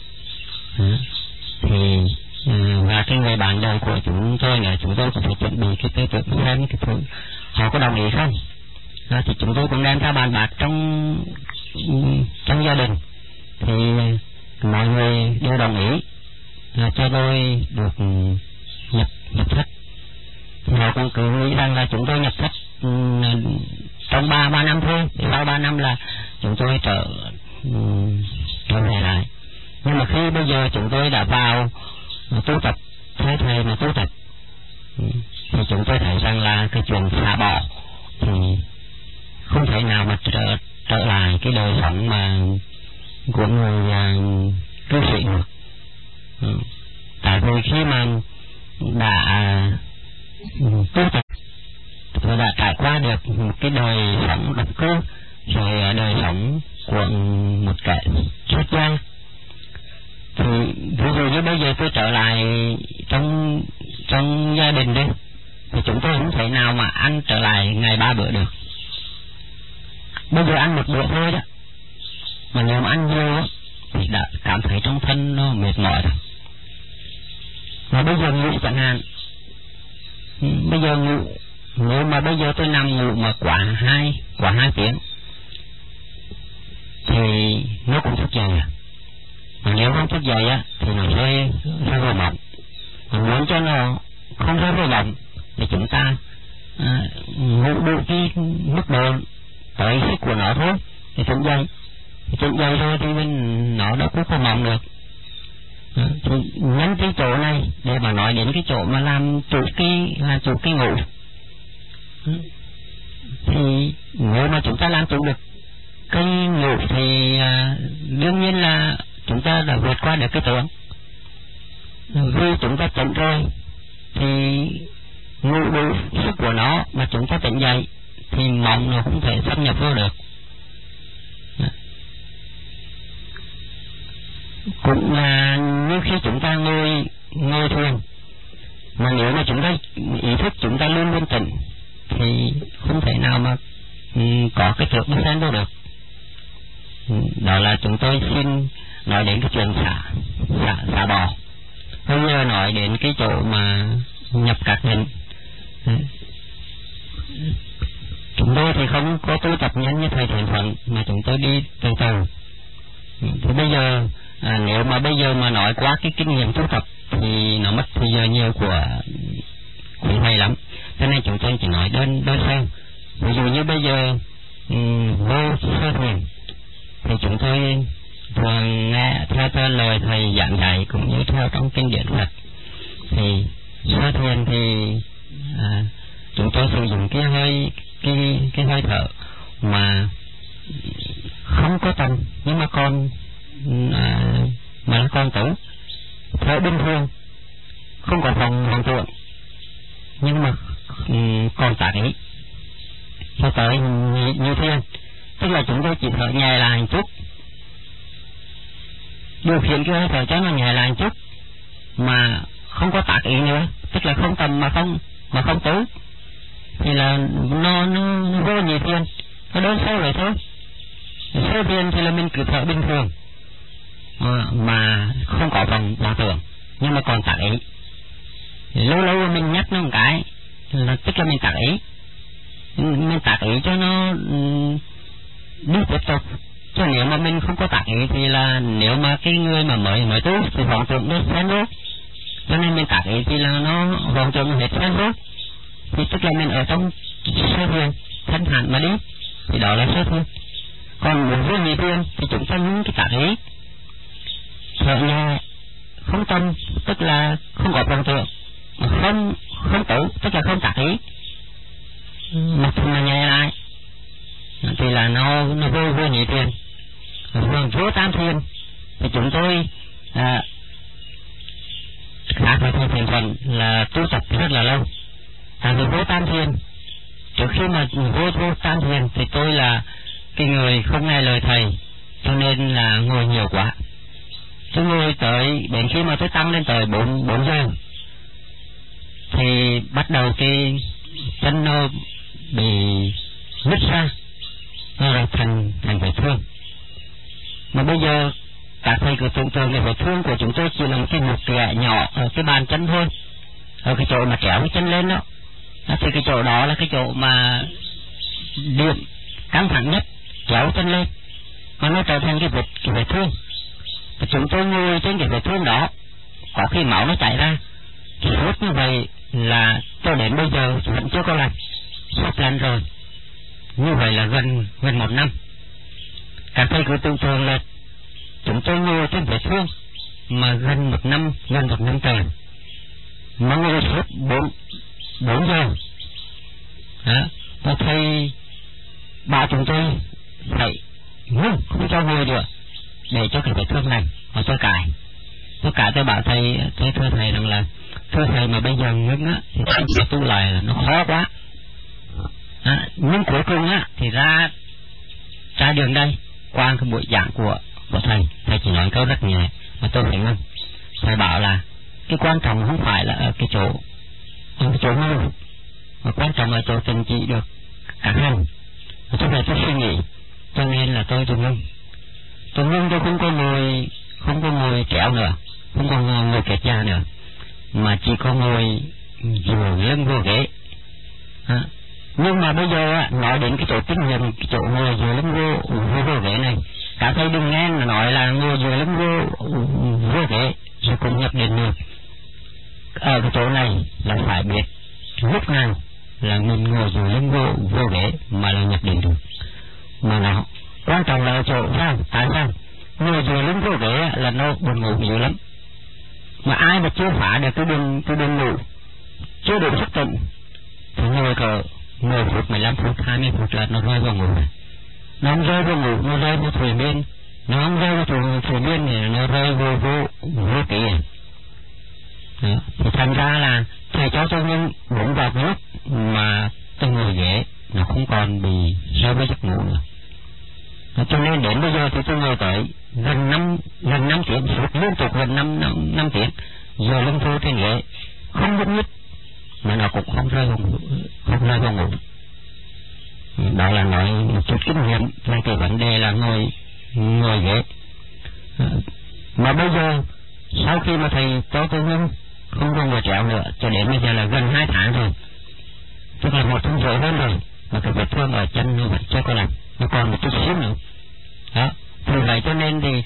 Thì và cái người bạn đời của chúng tôi là chúng tôi cũng phải chuẩn bị cái tư tưởng xem cái thứ họ có đồng ý không. Thì chúng tôi cũng đem ra bàn bạc trong gia đình, thì mọi người đều đồng ý cho tôi được nhập thất. Thì họ cũng cứ nghĩ rằng là chúng tôi nhập thất trong 3 năm thôi, thì sau 3 năm là chúng tôi trở về lại. Nhưng mà khi bây giờ chúng tôi đã vào tu tập, thấy thầy mà tu tập, thì chúng tôi thấy rằng là cái chuyện xả bỏ thì không thể nào mà trở lại cái đời sống mà của người cư sĩ nữa. Tại vì khi mà đã tu tập và đã trải qua được một cái đời sống độc cư, rồi đời sống của một kẻ xuất gia, thì ví dụ như bây giờ tôi trở lại trong gia đình đây, thì chúng tôi không thể nào mà ăn trở lại ngày 3 bữa được. Bây giờ ăn một bữa thôi đó, mà nếu mà ăn nhiều á thì đã cảm thấy trong thân nó mệt mỏi rồi. Và bây giờ ngủ chẳng hạn, bây giờ ngủ, nếu mà bây giờ tôi nằm ngủ mà quá hai tiếng thì nó cũng thức dậy à. Mà nếu không thức dậy á thì nó rơi vào mộng. Mà muốn cho nó không rơi vào mộng thì chúng ta ngủ đủ cái mức độ tới sức của nó thôi thì tỉnh dậy rồi thì nó đâu có mộng được. Thì nhấn cái chỗ này để mà nói đến cái chỗ mà làm chủ cái ngủ. Thì nếu mà chúng ta làm chủ được cái ngủ thì đương nhiên là chúng ta đã vượt qua được cái tưởng. Vì chúng ta tỉnh rồi thì ngủ đủ sức của nó mà chúng ta tỉnh dậy thì mộng nó không thể xâm nhập vô được. Cũng là như khi chúng ta ngồi thiền, mà nếu mà chúng ta ý thức chúng ta luôn luôn tỉnh thì không thể nào mà có cái trượt nó xen vô được. Đó là chúng tôi xin nói đến cái chuyện xả bỏ. Bây giờ nói đến cái chỗ mà nhập các định. Chúng tôi thì không có tu tập nhanh như thầy Thiện Thuận, mà chúng tôi đi từ từ. Thì bây giờ nếu mà bây giờ mà nói qua cái kinh nghiệm tu tập thì nó mất thời giờ nhiều của thầy lắm, cho nên chúng tôi chỉ nói đơn sơ. Ví dụ như bây giờ vô sơ thiền thì chúng tôi thường nghe theo lời thầy giảng dạy cũng như theo trong kinh điển Phật. Thì sơ thiền thì chúng tôi sử dụng cái hơi thở mà không có tâm, nhưng mà nó còn tử thở bình thường, không có vọng tưởng, nhưng mà còn tác ý cho tới như thiền. Tức là chúng tôi chỉ thở nhẹ lại một chút, điều khiển cái hơi thở cho nó nhẹ lại một chút mà không có tác ý nữa, tức là không tầm mà không tứ, thì là nó vô nhị thiền, nó đơn sơ vậy thôi. Sơ thiền thì là mình cứ thở bình thường mà không có vọng tưởng, nhưng mà còn tác ý. Lâu lâu mình nhắc nó một cái là tức là mình tác ý cho nó đi tiếp tục. Chứ nếu mà mình không có tác ý thì là nếu mà cái người mà mới tu thì vọng tưởng nó xen vô, cho nên mình tác ý thì là nó vọng tưởng nó hết xen vô, thì tức là mình ở trong sơ thiền thanh thản mà đi, thì đó là sơ thiền. Còn muốn vô nhị thiền thì chúng ta những cái tác ý thở nhẹ không tâm, tức là không có vọng tưởng, không tử, tức là không tác ý, mà nhẹ lại thì là nó vô nhị thiền. Vô tam thiền thì chúng tôi khác với thầy Thiện Thuận là tu tập rất là lâu. Tại vì vô tam thiền, trước khi mà vô tam thiền thì tôi là cái người không nghe lời thầy, cho nên là ngồi nhiều quá. Tôi ngồi tới đến khi mà tôi tăng lên tới 4 giờ thì bắt đầu cái chân nó bị nứt ra, nó là thành vết thương. Mà bây giờ các thầy cứ tưởng tượng cái vết thương của chúng tôi chỉ là một cái mụn kẻ nhỏ ở cái bàn chân thôi, ở cái chỗ mà kéo cái chân lên đó, thì cái chỗ đó là cái chỗ mà điểm căng thẳng nhất, kéo chân lên, mà nó trở thành cái vết thương. Và chúng tôi ngồi trên cái vết thương đó, có khi máu nó chảy ra, suốt như vậy là cho đến bây giờ vẫn chưa có lành, sắp lành rồi. Như vậy là gần 1 năm. Các thầy cứ tưởng tượng là chúng tôi ngồi trên vết thương mà gần một năm trời, mà ngồi suốt 4 giờ đó. Và thầy bảo chúng tôi phải ngưng, không cho ngồi nữa để cho cái vết thương lành. mà tôi cài tôi bảo thầy, thưa thầy rằng là thưa thầy mà bây giờ ngưng á thì tôi tu lại là nó khó quá. Nhưng cuối cùng á thì ra đường đây qua cái buổi giảng của thầy chỉ nói câu rất nhẹ mà tôi phải ngưng. Thầy bảo là cái quan trọng không phải là ở cái chỗ ngưng, mà quan trọng là chỗ tình trị được cả hành. Cho nên tôi suy nghĩ, cho nên là tôi ngưng. Tôi không có ngồi kéo nữa, không có ngồi kết da nữa, mà chỉ có ngồi dựa lưng vô ghế. Nhưng mà bây giờ á, nói đến cái chỗ kinh nghiệm, cái chỗ ngồi dựa lưng vô ghế này, cả thầy đừng nghe nói là ngồi dựa lưng vô ghế rồi cũng nhập định được. Ở cái chỗ này là phải biết lúc nào là mình ngồi dựa lưng vô ghế mà là nhập định được. Mà nó quan trọng là ở chỗ sao? Tại sao? Ngồi dựa lưng vô ghế là nó buồn ngủ nhiều lắm. Mà ai mà chưa phá được cái đường ngủ, chưa đủ sức tịnh, thì ngồi cỡ 10 phút, 15 phút, 20 phút là nó rơi vào ngủ. Nó không rơi vào ngủ, nó rơi vào thủy miên. Nó không rơi vào thủy miên thì nó rơi vô kỷ. Thì thành ra là thầy cho tôi nhưng đúng vào cái lúc mà tôi ngồi ghế nó không còn bị rơi vào giấc ngủ nữa. Cho nên đến bây giờ thì tôi ngồi tới gần 5 tiếng, liên tục gần 5 tiếng, giờ lưng vô trên ghế không nhúc nhích mà nó cũng không rơi vào ngủ. Đó là nói một chút kinh nghiệm về cái vấn đề là ngồi ghế. Mà bây giờ sau khi mà thầy cho tôi ngưng không còn ngồi trèo nữa, cho đến bây giờ là gần 2 tháng rồi, tức là 1 tháng rưỡi hơn rồi, mà cái vết thương ở chân nó vẫn chưa có lành, nó còn một chút xíu nữa. Đó, vì vậy cho nên thì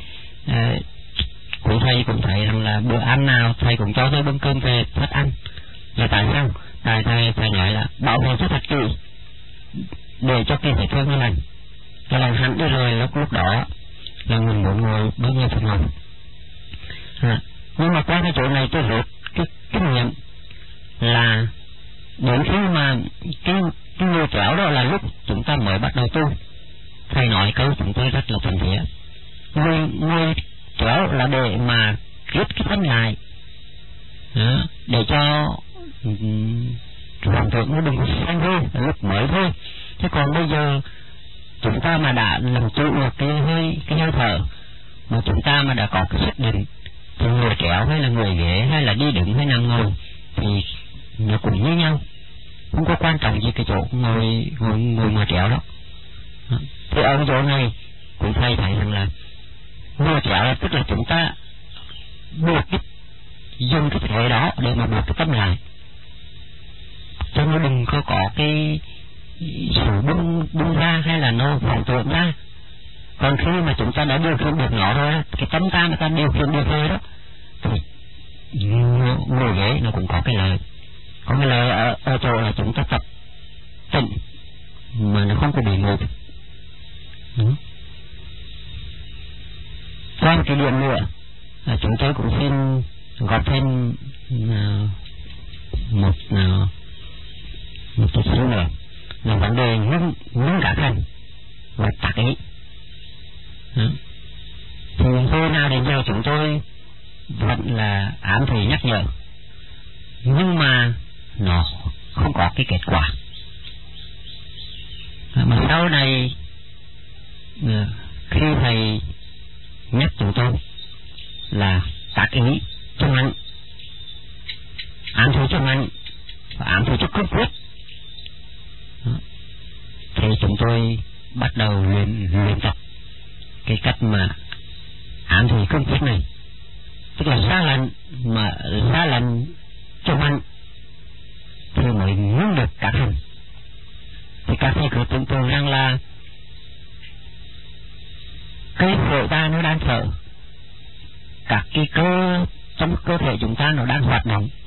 cụ thầy cũng thấy rằng là bữa ăn nào thầy cũng cho tôi bưng cơm về thức ăn. Là tại sao? Tại thầy nói là bảo vệ cho thật kỹ để cho cái vết thương nó lành hẳn đi rồi lúc đó là mình muốn ngồi bao nhiêu thì ngồi. Nhưng mà qua cái chỗ này tôi rút cái kinh nghiệm là đến khi mà cái người kéo đó là lúc chúng ta mới bắt đầu tu. Thầy nói câu chúng tôi rất là thuận thiết, người kéo là để mà kết cái tâm lại, để cho hoàn thượng nó đừng xanh thôi lúc mới thôi. Chứ còn bây giờ chúng ta mà đã làm chủ được cái hơi thở, mà chúng ta mà đã có cái sức định, thì người kéo hay là người ghế hay là đi đứng hay nằm ngồi thì nó cũng như nhau, không có quan trọng gì cái chỗ ngồi mà kéo đó. Thì ở chỗ này cũng thầy thấy rằng là ngồi kéo là tức là chúng ta buộc dùng cái thể đó để mà buộc cái tâm lại, cho nó đừng có cái sự bung ra hay là nó vọng tưởng ra. Còn khi mà chúng ta đã điều khiển được nó rồi, cái tâm ta mà ta điều khiển được rồi đó, thì ngồi ghế nó cũng có cái lợi. Có cái lợi ở chỗ là chúng ta tập tịnh mà nó không có bị ngộp. Qua cái điểm nữa chúng tôi cũng xin góp thêm một chút xíu nữa là vấn đề ngưng cả hành và tác ý. Thì hồi nào đến giờ chúng tôi vẫn là ám thị nhắc nhở, nhưng mà nó không có cái kết quả. Mà sau này khi thầy nhắc chúng tôi là tác ý cho mạnh, ám thị cho mạnh và ám thị cho cương quyết, thì chúng tôi bắt đầu luyện tập cái cách mà ám thị cương quyết này, tức là ra lệnh cho mạnh thì mới ngưng được các hành. Thì các thầy cứ tưởng tượng rằng là cái phổi ta nó đang thở, các cái cơ trong cơ thể chúng ta nó đang hoạt động,